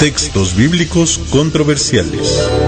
Textos bíblicos controversiales.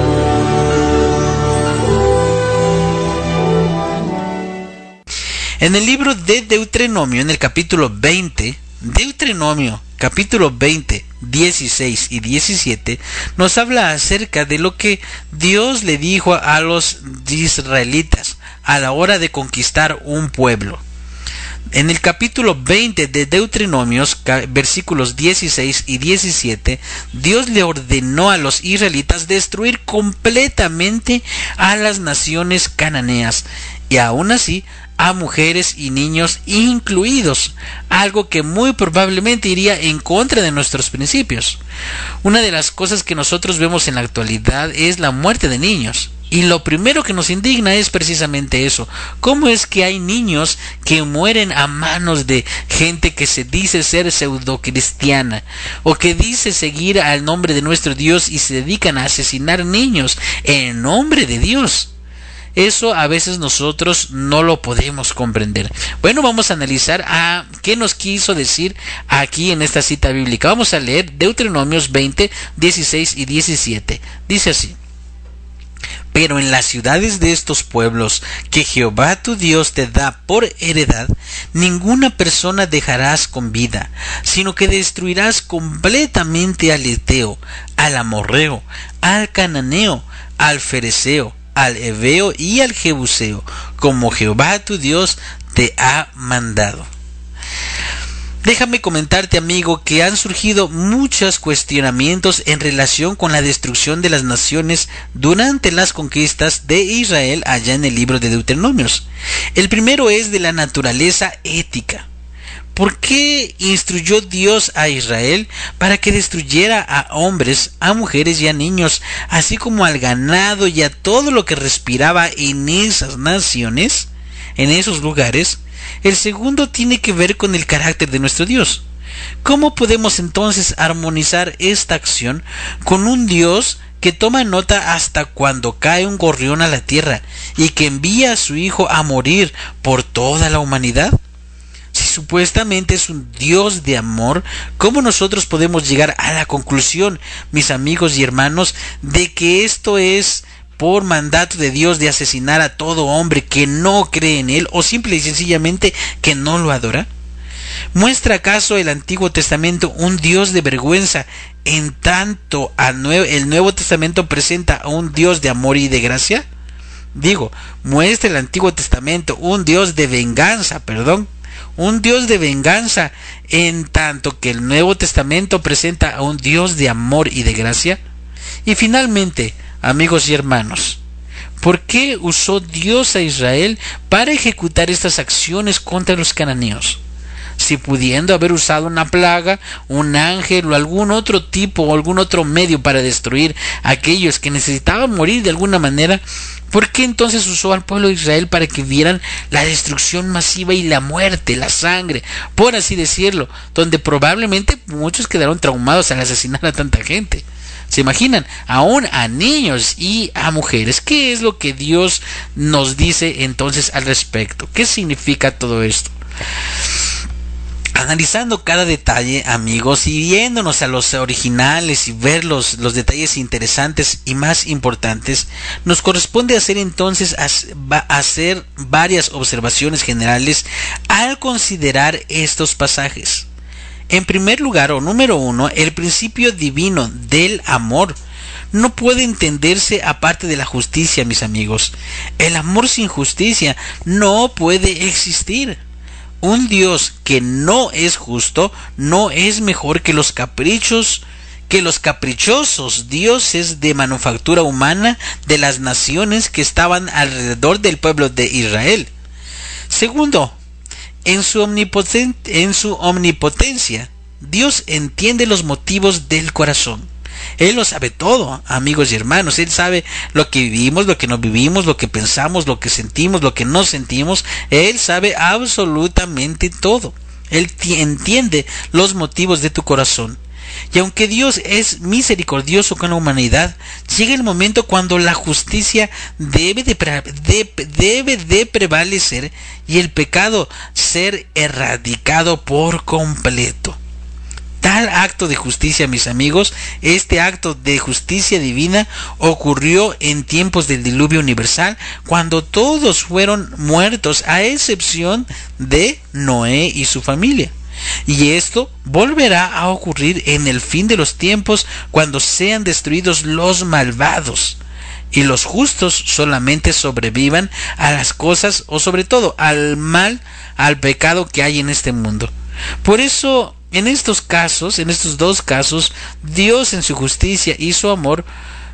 En el libro de Deuteronomio, en el capítulo 20, Deuteronomio, capítulo 20, 16 y 17, nos habla acerca de lo que Dios le dijo a los israelitas a la hora de conquistar un pueblo. En el capítulo 20 de Deuteronomios, versículos 16 y 17, Dios le ordenó a los israelitas destruir completamente a las naciones cananeas y aún así a mujeres y niños incluidos, algo que muy probablemente iría en contra de nuestros principios. Una de las cosas que nosotros vemos en la actualidad es la muerte de niños. Y lo primero que nos indigna es precisamente eso. ¿Cómo es que hay niños que mueren a manos de gente que se dice ser pseudocristiana o que dice seguir al nombre de nuestro Dios y se dedican a asesinar niños en nombre de Dios? Eso a veces nosotros no lo podemos comprender. Bueno, vamos a analizar a qué nos quiso decir aquí en esta cita bíblica. Vamos a leer Deuteronomios 20, 16 y 17. Dice así: Pero en las ciudades de estos pueblos que Jehová tu Dios te da por heredad, ninguna persona dejarás con vida, sino que destruirás completamente al Eteo, al Amorreo, al Cananeo, al Fereceo, al Heveo y al Jebuseo, como Jehová tu Dios te ha mandado. Déjame comentarte, amigo, que han surgido muchos cuestionamientos en relación con la destrucción de las naciones durante las conquistas de Israel allá en el libro de Deuteronomios. El primero es de la naturaleza ética. ¿Por qué instruyó Dios a Israel para que destruyera a hombres, a mujeres y a niños, así como al ganado y a todo lo que respiraba en esas naciones, en esos lugares? El segundo tiene que ver con el carácter de nuestro Dios. ¿Cómo podemos entonces armonizar esta acción con un Dios que toma nota hasta cuando cae un gorrión a la tierra y que envía a su Hijo a morir por toda la humanidad? Si supuestamente es un Dios de amor, ¿cómo nosotros podemos llegar a la conclusión, mis amigos y hermanos, de que esto es por mandato de Dios de asesinar a todo hombre que no cree en Él o simple y sencillamente que no lo adora? ¿Muestra acaso el Antiguo Testamento un Dios de vergüenza en tanto el Nuevo Testamento presenta a un Dios de amor y de gracia? ¿Muestra el Antiguo Testamento un Dios de venganza, un Dios de venganza en tanto que el Nuevo Testamento presenta a un Dios de amor y de gracia? Y finalmente, amigos y hermanos, ¿por qué usó Dios a Israel para ejecutar estas acciones contra los cananeos? Si pudiendo haber usado una plaga, un ángel o algún otro tipo o algún otro medio para destruir a aquellos que necesitaban morir de alguna manera, ¿por qué entonces usó al pueblo de Israel para que vieran la destrucción masiva y la muerte, la sangre, por así decirlo, donde probablemente muchos quedaron traumados al asesinar a tanta gente? ¿Se imaginan? Aún a niños y a mujeres. ¿Qué es lo que Dios nos dice entonces al respecto? ¿Qué significa todo esto? Analizando cada detalle, amigos, y viéndonos a los originales y ver los detalles interesantes y más importantes, nos corresponde hacer entonces hacer varias observaciones generales al considerar estos pasajes. En primer lugar, o número uno, el principio divino del amor no puede entenderse aparte de la justicia, mis amigos. El amor sin justicia no puede existir. Un Dios que no es justo no es mejor que los caprichosos dioses de manufactura humana de las naciones que estaban alrededor del pueblo de Israel. Segundo, en su omnipotencia, Dios entiende los motivos del corazón. Él lo sabe todo, amigos y hermanos. Él sabe lo que vivimos, lo que no vivimos, lo que pensamos, lo que sentimos, lo que no sentimos. Él sabe absolutamente todo. Él entiende los motivos de tu corazón. Y aunque Dios es misericordioso con la humanidad, llega el momento cuando la justicia debe de prevalecer y el pecado ser erradicado por completo. Tal acto de justicia, mis amigos, este acto de justicia divina ocurrió en tiempos del diluvio universal, cuando todos fueron muertos a excepción de Noé y su familia. Y esto volverá a ocurrir en el fin de los tiempos, cuando sean destruidos los malvados y los justos solamente sobrevivan a las cosas, o sobre todo al mal, al pecado que hay en este mundo. Por eso, en estos dos casos, Dios en su justicia y su amor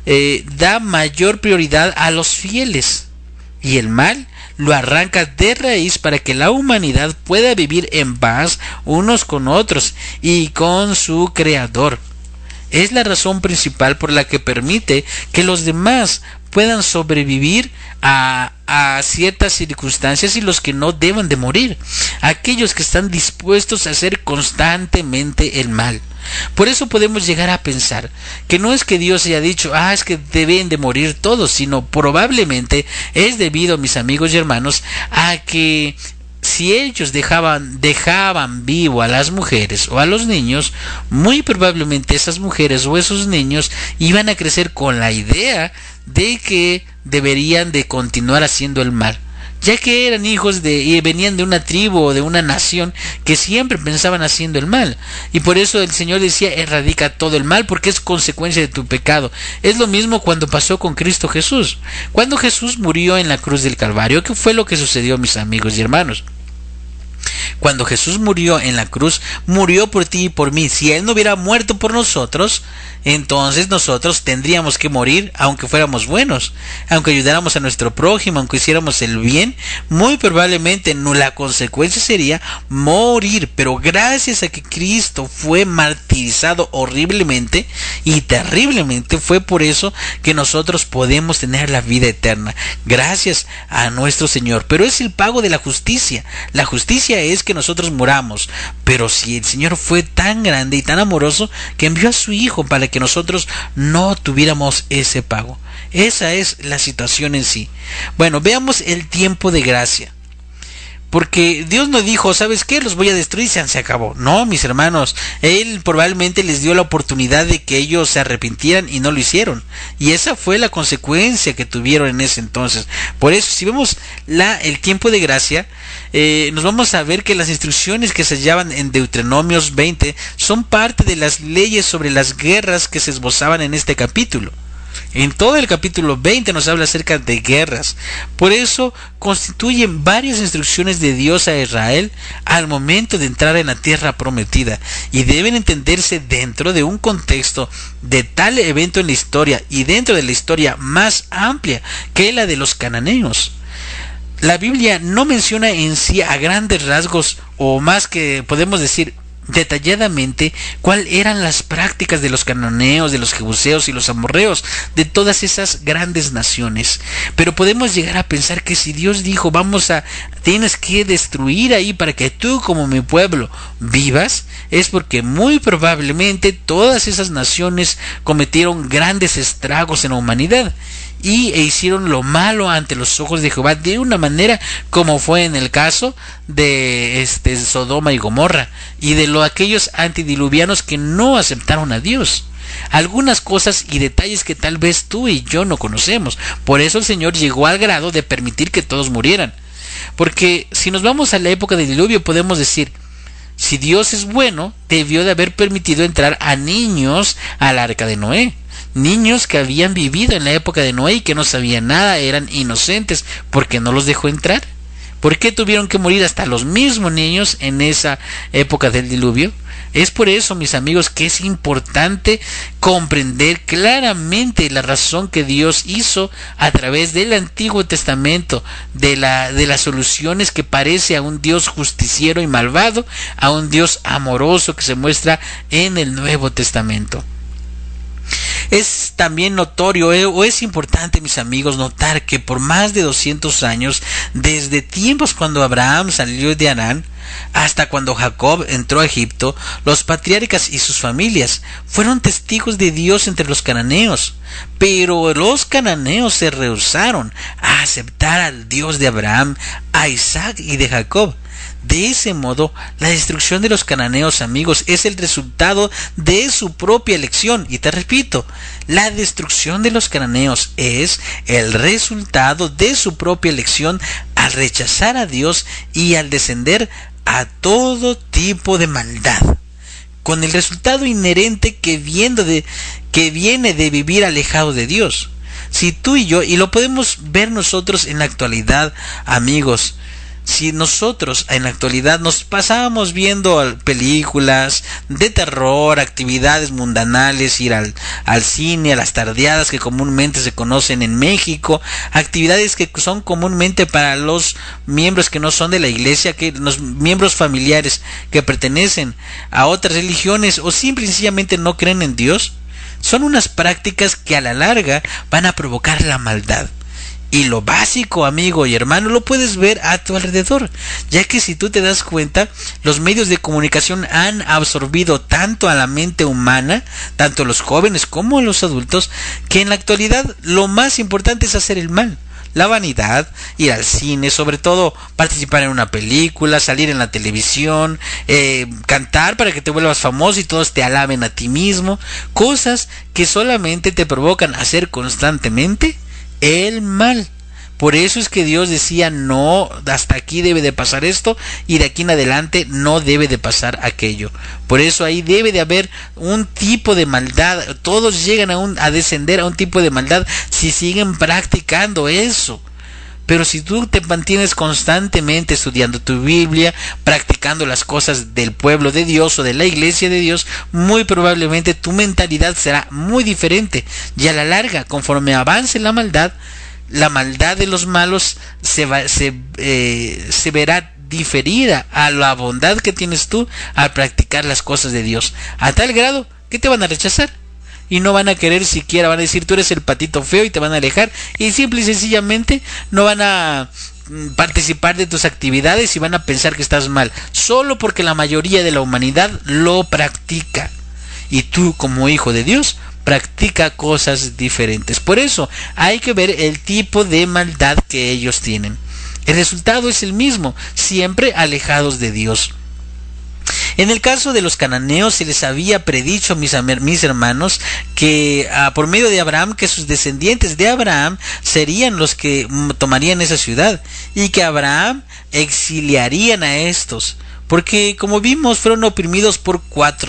da mayor prioridad a los fieles, y el mal lo arranca de raíz para que la humanidad pueda vivir en paz unos con otros y con su Creador. Es la razón principal por la que permite que los demás puedan sobrevivir a ciertas circunstancias, y los que no deban de morir, aquellos que están dispuestos a hacer constantemente el mal. Por eso podemos llegar a pensar que no es que Dios haya dicho, es que deben de morir todos, sino probablemente es debido, mis amigos y hermanos, a que si ellos dejaban vivo a las mujeres o a los niños, muy probablemente esas mujeres o esos niños iban a crecer con la idea de que deberían de continuar haciendo el mal, ya que eran hijos y venían de una tribu o de una nación que siempre pensaban haciendo el mal. Y por eso el Señor decía, erradica todo el mal, porque es consecuencia de tu pecado. Es lo mismo cuando pasó con Cristo Jesús. Cuando Jesús murió en la cruz del Calvario, ¿qué fue lo que sucedió, mis amigos y hermanos? Cuando Jesús murió en la cruz, murió por ti y por mí. Si Él no hubiera muerto por nosotros, entonces nosotros tendríamos que morir, aunque fuéramos buenos, aunque ayudáramos a nuestro prójimo, aunque hiciéramos el bien. Muy probablemente la consecuencia sería morir. Pero gracias a que Cristo fue martirizado horriblemente y terriblemente, fue por eso que nosotros podemos tener la vida eterna, gracias a nuestro Señor. Pero es el pago de la justicia. La justicia es que nosotros muramos, pero si el Señor fue tan grande y tan amoroso que envió a su Hijo para que nosotros no tuviéramos ese pago. Esa es la situación en sí. Bueno, veamos el tiempo de gracia. Porque Dios no dijo, ¿sabes qué? Los voy a destruir, se acabó. No, mis hermanos, Él probablemente les dio la oportunidad de que ellos se arrepintieran y no lo hicieron. Y esa fue la consecuencia que tuvieron en ese entonces. Por eso, si vemos el tiempo de gracia, nos vamos a ver que las instrucciones que se hallaban en Deuteronomios 20 son parte de las leyes sobre las guerras que se esbozaban en este capítulo. En todo el capítulo 20 nos habla acerca de guerras. Por eso constituyen varias instrucciones de Dios a Israel al momento de entrar en la tierra prometida, y deben entenderse dentro de un contexto de tal evento en la historia y dentro de la historia más amplia que la de los cananeos. La Biblia no menciona en sí a grandes rasgos, o más que podemos decir detalladamente, cuáles eran las prácticas de los cananeos, de los jebuseos y los amorreos, de todas esas grandes naciones. Pero podemos llegar a pensar que si Dios dijo, tienes que destruir ahí para que tú como mi pueblo vivas, es porque muy probablemente todas esas naciones cometieron grandes estragos en la humanidad e hicieron lo malo ante los ojos de Jehová, de una manera como fue en el caso de Sodoma y Gomorra y de aquellos antidiluvianos que no aceptaron a Dios. Algunas cosas y detalles que tal vez tú y yo no conocemos. Por eso el Señor llegó al grado de permitir que todos murieran. Porque si nos vamos a la época del diluvio, podemos decir, si Dios es bueno, debió de haber permitido entrar a niños al arca de Noé. Niños que habían vivido en la época de Noé y que no sabían nada, eran inocentes. ¿Por qué no los dejó entrar? ¿Por qué tuvieron que morir hasta los mismos niños en esa época del diluvio? Es por eso, mis amigos, que es importante comprender claramente la razón que Dios hizo a través del Antiguo Testamento, de las soluciones que parece a un Dios justiciero y malvado, a un Dios amoroso que se muestra en el Nuevo Testamento. Es también notorio, o es importante, mis amigos, notar que por más de 200 años, desde tiempos cuando Abraham salió de Harán hasta cuando Jacob entró a Egipto, los patriarcas y sus familias fueron testigos de Dios entre los cananeos. Pero los cananeos se rehusaron a aceptar al Dios de Abraham, a Isaac y de Jacob. De ese modo, la destrucción de los cananeos, amigos, es el resultado de su propia elección. Y te repito, la destrucción de los cananeos es el resultado de su propia elección al rechazar a Dios y al descender a todo tipo de maldad, con el resultado inherente que viene de vivir alejado de Dios. Si tú y yo, y lo podemos ver nosotros en la actualidad, amigos, si nosotros en la actualidad nos pasábamos viendo películas de terror, actividades mundanales, ir al cine, a las tardeadas que comúnmente se conocen en México, actividades que son comúnmente para los miembros que no son de la iglesia, que los miembros familiares que pertenecen a otras religiones o simple y sencillamente no creen en Dios, son unas prácticas que a la larga van a provocar la maldad. Y lo básico, amigo y hermano, lo puedes ver a tu alrededor, ya que si tú te das cuenta, los medios de comunicación han absorbido tanto a la mente humana, tanto los jóvenes como los adultos, que en la actualidad lo más importante es hacer el mal. La vanidad, ir al cine, sobre todo participar en una película, salir en la televisión, cantar para que te vuelvas famoso y todos te alaben a ti mismo, cosas que solamente te provocan hacer constantemente el mal. Por eso es que Dios decía, no, hasta aquí debe de pasar esto y de aquí en adelante no debe de pasar aquello. Por eso ahí debe de haber un tipo de maldad. Todos llegan a descender a un tipo de maldad si siguen practicando eso. Pero si tú te mantienes constantemente estudiando tu Biblia, practicando las cosas del pueblo de Dios o de la iglesia de Dios, muy probablemente tu mentalidad será muy diferente. Y a la larga, conforme avance la maldad de los malos se verá diferida a la bondad que tienes tú al practicar las cosas de Dios, a tal grado que te van a rechazar. Y no van a querer siquiera, van a decir tú eres el patito feo y te van a alejar. Y simple y sencillamente no van a participar de tus actividades y van a pensar que estás mal. Solo porque la mayoría de la humanidad lo practica. Y tú como hijo de Dios practica cosas diferentes. Por eso hay que ver el tipo de maldad que ellos tienen. El resultado es el mismo, siempre alejados de Dios. En el caso de los cananeos se les había predicho, mis hermanos, que por medio de Abraham, que sus descendientes de Abraham serían los que tomarían esa ciudad y que Abraham exiliarían a estos. Porque como vimos fueron oprimidos por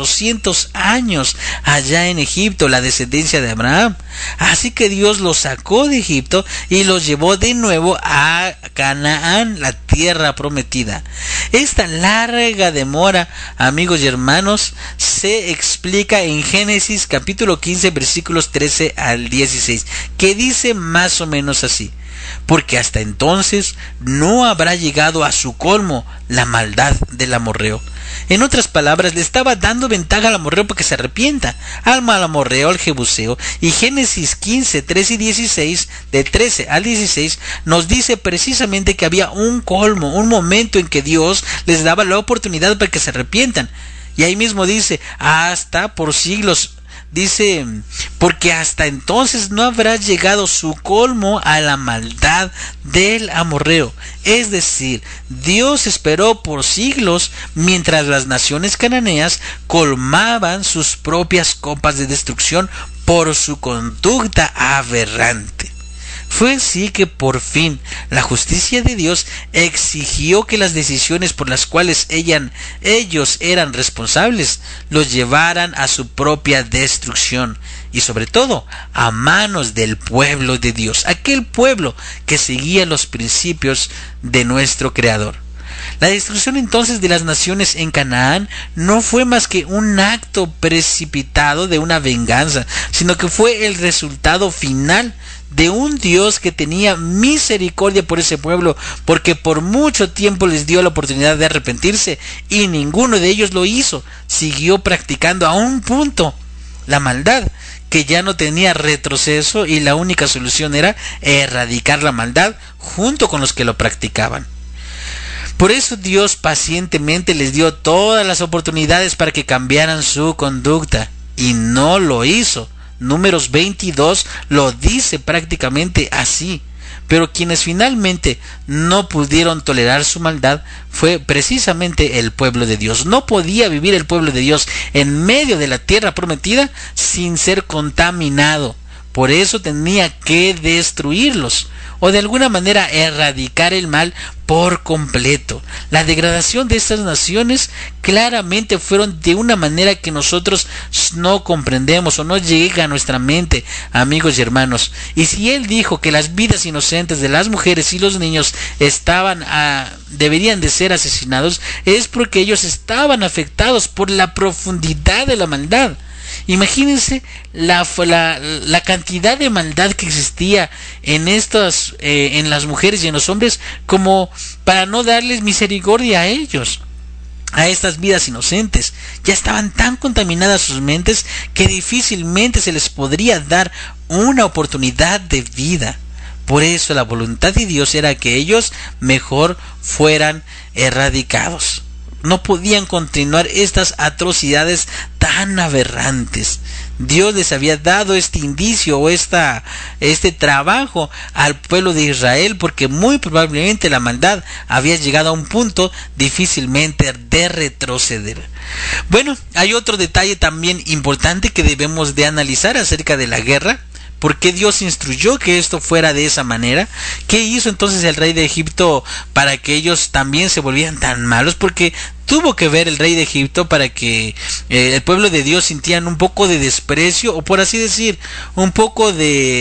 400 años allá en Egipto, la descendencia de Abraham. Así que Dios los sacó de Egipto y los llevó de nuevo a Canaán, la tierra prometida. Esta larga demora, amigos y hermanos, se explica en Génesis capítulo 15 versículos 13 al 16, que dice más o menos así: porque hasta entonces no habrá llegado a su colmo la maldad del amorreo. En otras palabras, le estaba dando ventaja al amorreo para que se arrepienta, al amorreo, al jebuseo. Y Génesis 15, 13 y 16, de 13 al 16, nos dice precisamente que había un colmo, un momento en que Dios les daba la oportunidad para que se arrepientan. Y ahí mismo dice, hasta por siglos. Dice, porque hasta entonces no habrá llegado su colmo a la maldad del amorreo. Es decir, Dios esperó por siglos mientras las naciones cananeas colmaban sus propias copas de destrucción por su conducta aberrante. Fue así que por fin la justicia de Dios exigió que las decisiones por las cuales ellos eran responsables los llevaran a su propia destrucción y sobre todo a manos del pueblo de Dios, aquel pueblo que seguía los principios de nuestro Creador. La destrucción entonces de las naciones en Canaán no fue más que un acto precipitado de una venganza, sino que fue el resultado final de un Dios que tenía misericordia por ese pueblo, porque por mucho tiempo les dio la oportunidad de arrepentirse y ninguno de ellos lo hizo. Siguió practicando a un punto la maldad, que ya no tenía retroceso, y la única solución era erradicar la maldad junto con los que lo practicaban. Por eso Dios pacientemente les dio todas las oportunidades para que cambiaran su conducta, y no lo hizo. Números 22 lo dice prácticamente así. pero quienes finalmente no pudieron tolerar su maldad fue precisamente el pueblo de Dios. No podía vivir el pueblo de Dios en medio de la tierra prometida sin ser contaminado. Por eso tenía que destruirlos, o de alguna manera erradicar el mal por completo. La degradación de estas naciones claramente fueron de una manera que nosotros no comprendemos o no llega a nuestra mente, amigos y hermanos. Y si él dijo que las vidas inocentes de las mujeres y los niños deberían de ser asesinados, es porque ellos estaban afectados por la profundidad de la maldad. Imagínense la cantidad de maldad que existía en las mujeres y en los hombres, como para no darles misericordia a ellos, a estas vidas inocentes. Ya estaban tan contaminadas sus mentes que difícilmente se les podría dar una oportunidad de vida. Por eso la voluntad de Dios era que ellos mejor fueran erradicados. No podían continuar estas atrocidades tan aberrantes. Dios les había dado este indicio o este trabajo al pueblo de Israel, porque muy probablemente la maldad había llegado a un punto difícilmente de retroceder. Bueno, hay otro detalle también importante que debemos de analizar acerca de la guerra. ¿Por qué Dios instruyó que esto fuera de esa manera? ¿Qué hizo entonces el rey de Egipto para que ellos también se volvieran tan malos? Porque tuvo que ver el rey de Egipto para que el pueblo de Dios sintieran un poco de desprecio, o por así decir, un poco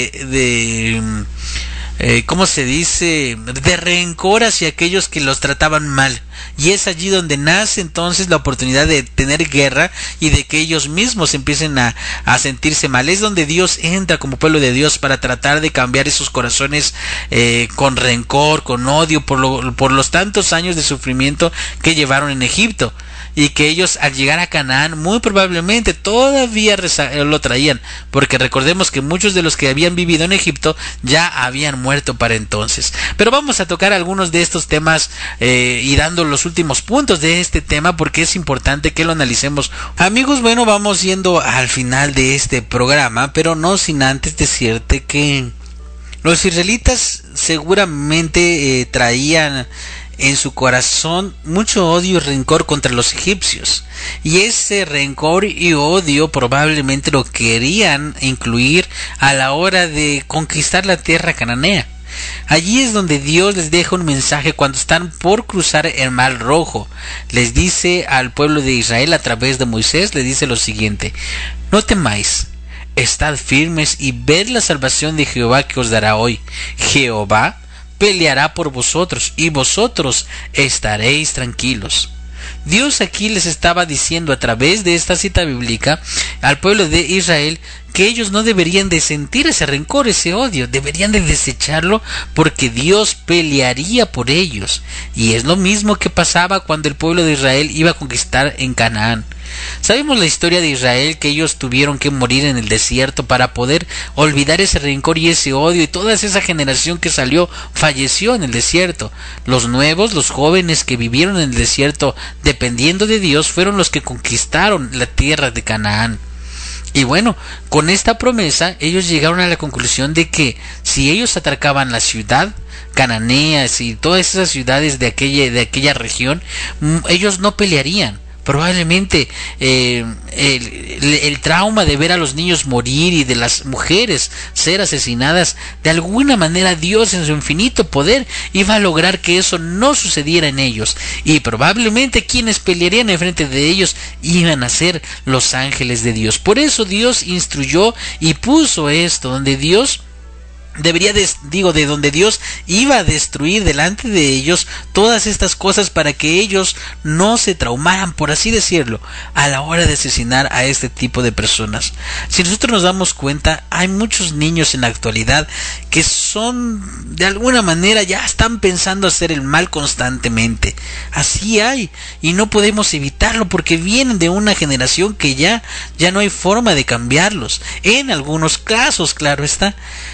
¿cómo se dice? De rencor hacia aquellos que los trataban mal. Y es allí donde nace entonces la oportunidad de tener guerra y de que ellos mismos empiecen a sentirse mal. Es donde Dios entra como pueblo de Dios para tratar de cambiar esos corazones con rencor, con odio por los tantos años de sufrimiento que llevaron en Egipto. Y que ellos al llegar a Canaán muy probablemente todavía lo traían, porque recordemos que muchos de los que habían vivido en Egipto ya habían muerto para entonces. Pero vamos a tocar algunos de estos temas y dando los últimos puntos de este tema, porque es importante que lo analicemos. Amigos, bueno, vamos yendo al final de este programa, pero no sin antes decirte que los israelitas seguramente traían en su corazón mucho odio y rencor contra los egipcios, y ese rencor y odio probablemente lo querían incluir a la hora de conquistar la tierra cananea. Allí es donde Dios les deja un mensaje cuando están por cruzar el Mar Rojo. Les dice al pueblo de Israel a través de Moisés, les dice lo siguiente: no temáis, estad firmes y ved la salvación de Jehová que os dará hoy. Jehová peleará por vosotros y vosotros estaréis tranquilos. Dios aquí les estaba diciendo a través de esta cita bíblica al pueblo de Israel que ellos no deberían de sentir ese rencor, ese odio, deberían de desecharlo, porque Dios pelearía por ellos. Y es lo mismo que pasaba cuando el pueblo de Israel iba a conquistar en Canaán. Sabemos la historia de Israel, que ellos tuvieron que morir en el desierto para poder olvidar ese rencor y ese odio, y toda esa generación que salió falleció en el desierto. Los nuevos, los jóvenes que vivieron en el desierto dependiendo de Dios, fueron los que conquistaron la tierra de Canaán. Y bueno, con esta promesa ellos llegaron a la conclusión de que si ellos atacaban la ciudad cananea y todas esas ciudades de aquella región, ellos no pelearían. Probablemente el trauma de ver a los niños morir y de las mujeres ser asesinadas, de alguna manera Dios en su infinito poder iba a lograr que eso no sucediera en ellos, y probablemente quienes pelearían enfrente de ellos iban a ser los ángeles de Dios. Por eso Dios instruyó y puso esto donde Dios de donde Dios iba a destruir delante de ellos todas estas cosas, para que ellos no se traumaran, por así decirlo, a la hora de asesinar a este tipo de personas. Si nosotros nos damos cuenta, hay muchos niños en la actualidad que son, de alguna manera, ya están pensando hacer el mal constantemente. Así hay, y no podemos evitarlo porque vienen de una generación que ya no hay forma de cambiarlos. En algunos casos, claro está. Por eso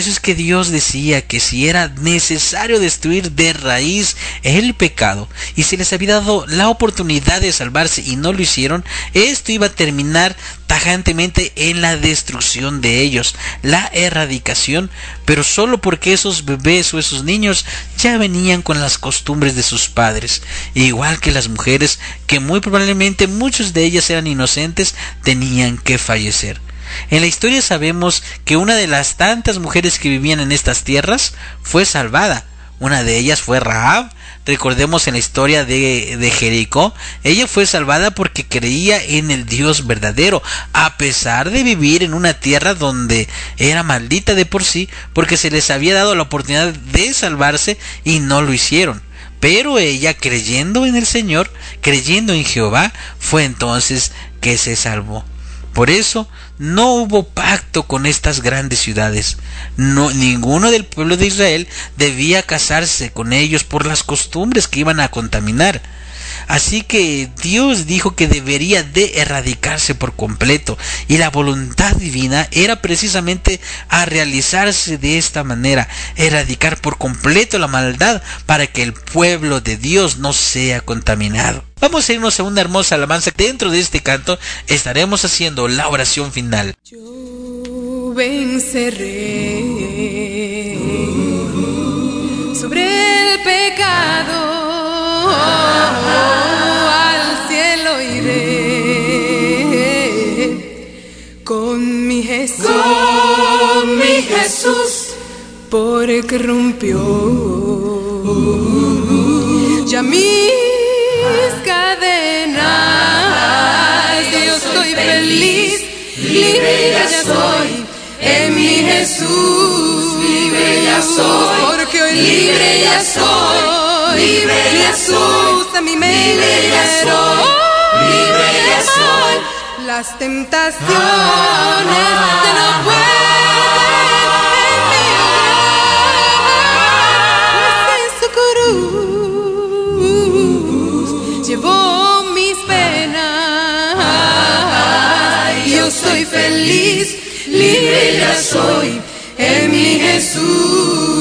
eso es que Dios decía que si era necesario destruir de raíz el pecado y se les había dado la oportunidad de salvarse y no lo hicieron, esto iba a terminar tajantemente en la destrucción de ellos, la erradicación, pero solo porque esos bebés o esos niños ya venían con las costumbres de sus padres, igual que las mujeres, que muy probablemente muchos de ellas eran inocentes, tenían que fallecer. En la historia sabemos que una de las tantas mujeres que vivían en estas tierras fue salvada. Una de ellas fue Rahab. Recordemos en la historia de Jericó, ella fue salvada porque creía en el Dios verdadero, a pesar de vivir en una tierra donde era maldita de por sí, porque se les había dado la oportunidad de salvarse y no lo hicieron. Pero ella, creyendo en el Señor, creyendo en Jehová, fue entonces que se salvó. Por eso no hubo pacto con estas grandes ciudades. Ninguno del pueblo de Israel debía casarse con ellos por las costumbres que iban a contaminar. Así que Dios dijo que debería de erradicarse por completo, y la voluntad divina era precisamente a realizarse de esta manera, erradicar por completo la maldad para que el pueblo de Dios no sea contaminado. Vamos a irnos a una hermosa alabanza. Dentro de este canto estaremos haciendo la oración final. Yo venceré sobre el pecado. Al cielo iré con mi Jesús, porque rompió ya mis cadenas. Yo estoy feliz, libre ya soy, en mi Jesús, libre ya soy, porque hoy libre ya soy. Libre ya soy, a mí me liberó, libre ya soy. Las tentaciones que no pueden en mi obrar, pues en su cruz llevó mis penas. Yo soy feliz, libre ya soy, en mi Jesús.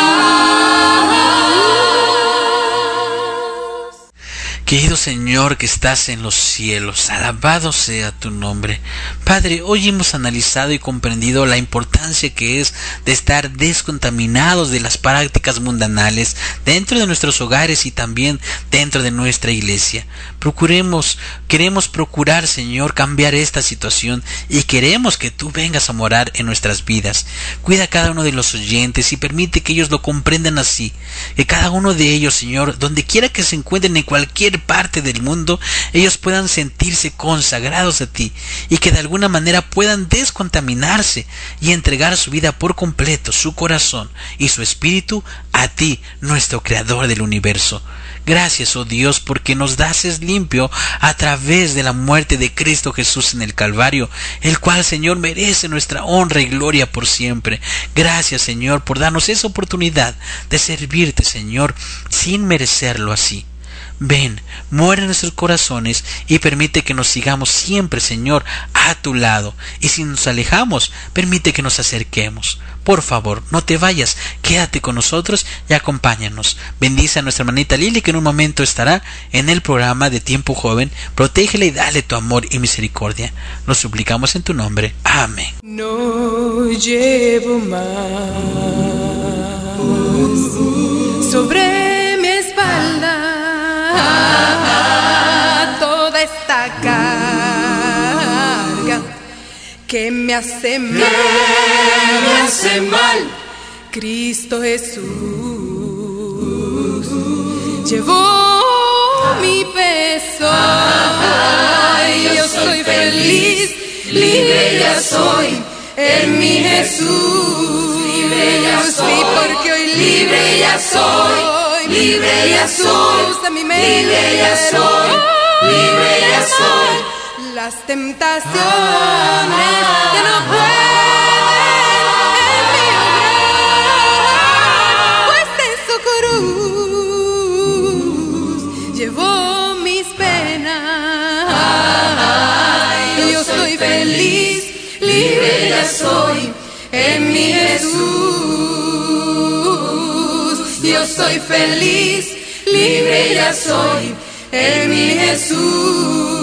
Querido Señor que estás en los cielos, alabado sea tu nombre. Padre, hoy hemos analizado y comprendido la importancia que es de estar descontaminados de las prácticas mundanales dentro de nuestros hogares y también dentro de nuestra iglesia. Queremos procurar, Señor, cambiar esta situación y queremos que tú vengas a morar en nuestras vidas. Cuida a cada uno de los oyentes y permite que ellos lo comprendan así, que cada uno de ellos, Señor, donde quiera que se encuentren en cualquier parte del mundo, ellos puedan sentirse consagrados a ti y que de alguna manera puedan descontaminarse y entregar su vida por completo, su corazón y su espíritu a ti, nuestro creador del universo. Gracias, oh Dios, porque nos haces limpio a través de la muerte de Cristo Jesús en el Calvario, el cual, Señor, merece nuestra honra y gloria por siempre. Gracias, Señor, por darnos esa oportunidad de servirte, Señor, sin merecerlo así. Ven, muere en nuestros corazones y permite que nos sigamos siempre, Señor, a tu lado. Y si nos alejamos, permite que nos acerquemos. Por favor, no te vayas, quédate con nosotros y acompáñanos. Bendice a nuestra hermanita Lili, que en un momento estará en el programa de Tiempo Joven. Protégela y dale tu amor y misericordia. Lo suplicamos en tu nombre. Amén. No llevo más sobre mi espalda toda esta carga que me hace mal. Cristo Jesús llevó mi peso. Yo soy feliz, libre ya soy, en mi Jesús, libre ya soy, porque hoy libre ya soy, libre ya soy, a mí me libre ya soy, libre ya soy. Las tentaciones que no pueden en mi obrar, pues en su cruz llevó mis penas. Yo soy feliz, libre ya soy, en mi Jesús. yo soy feliz, libre ya soy en mi Jesús.